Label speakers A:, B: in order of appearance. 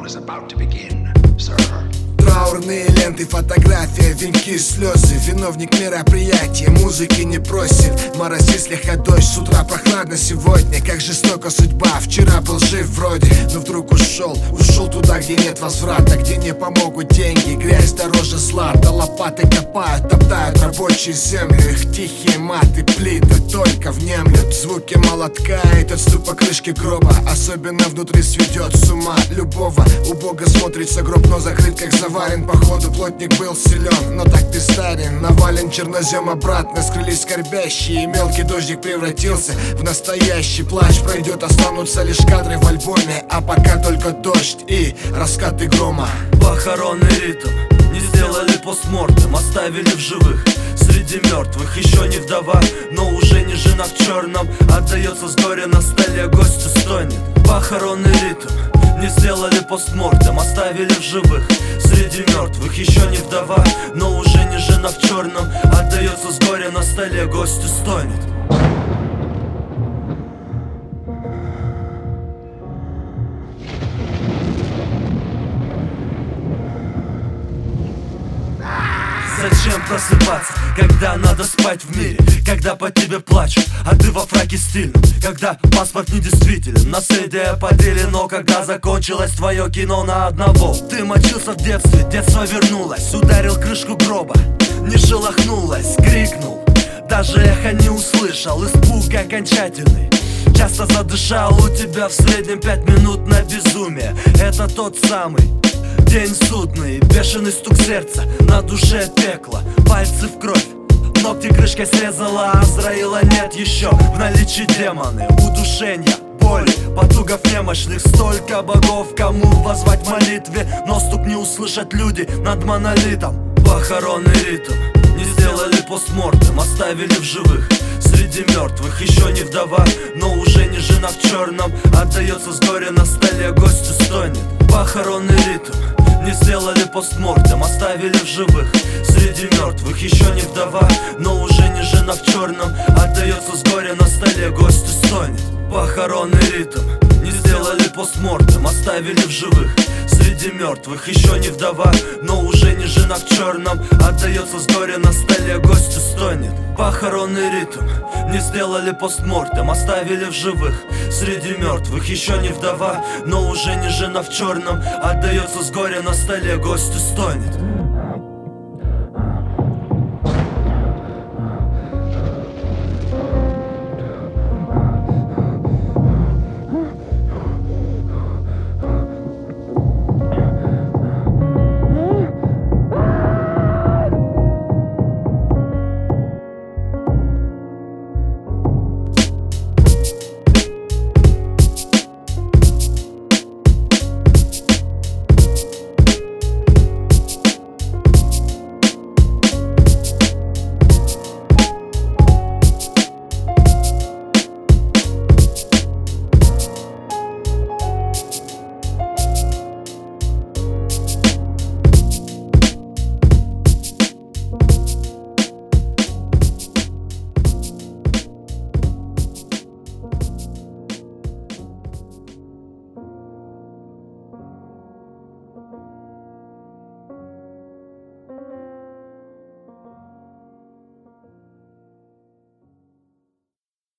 A: is about to begin, sir.
B: Траурные ленты, фотография, венки, слезы. Виновник мероприятия музыки не просит. Морози слегка дождь, с утра прохладно сегодня. Как жестока судьба, вчера был жив вроде, но вдруг ушел туда, где нет возврата, где не помогут деньги. Грязь дороже злата, лопаты копают, топтают рабочие землю. Их тихие маты, плиты только внемлют. Звуки молотка и тот стук по крышке гроба особенно внутри сведет с ума любого. Убого смотрится гроб, но закрыт как заварен. Походу плотник был силен, но так пистарен. Навален чернозем обратно, скрылись скорбящие. И мелкий дождик превратился в настоящий. Плач пройдет, останутся лишь кадры в альбоме. А пока только дождь и раскаты грома.
C: Похоронный ритм, не сделали постмортем, оставили в живых среди мертвых. Еще не вдова, но уже не жена в черном. Отдается с горя на столе, гостю стонет. Похоронный ритм, не сделали постмортем, оставили в живых среди мертвых. Еще не вдова, но уже не жена в черном. Отдается с горя на столе, гостю стонет. Зачем просыпаться, когда надо спать в мире? Когда по тебе плачут, а ты во фраке стильном. Когда паспорт недействителен, наследие поделено. Когда закончилось твое кино на одного. Ты мочился в детстве, детство вернулось. Ударил крышку гроба, не шелохнулась, крикнул. Даже эхо не услышал, испуг окончательный. Часто задышал, у тебя в среднем 5 минут на безумие. Это тот самый день судный, бешеный стук сердца, на душе пекло, пальцы в кровь, ногти крышкой срезала, Азраила нет еще. В наличии демоны, удушения, боли, потугов немощных. Столько богов, кому воззвать в молитве, но стук не услышат люди над монолитом. Похоронный ритм, не сделали постмортем, оставили в живых среди мертвых. Еще не вдова, но уже не жена в черном. Отдается с горя на столе, гостю стонет. Похоронный ритм, не сделали постмортем, оставили в живых среди мертвых. Еще не вдова, но уже не жена в черном. Отдается с горя на столе, гостю стонет. Похоронный ритм, не сделали постмортем, оставили в живых среди мертвых. Еще не вдова, но уже не жена в черном. Отдается с горя на столе, гостю стонет. Похоронный ритм, не сделали постмортем, оставили в живых среди мертвых. Еще не вдова, но уже не жена в черном. Отдается с горя на столе, гостю стонет.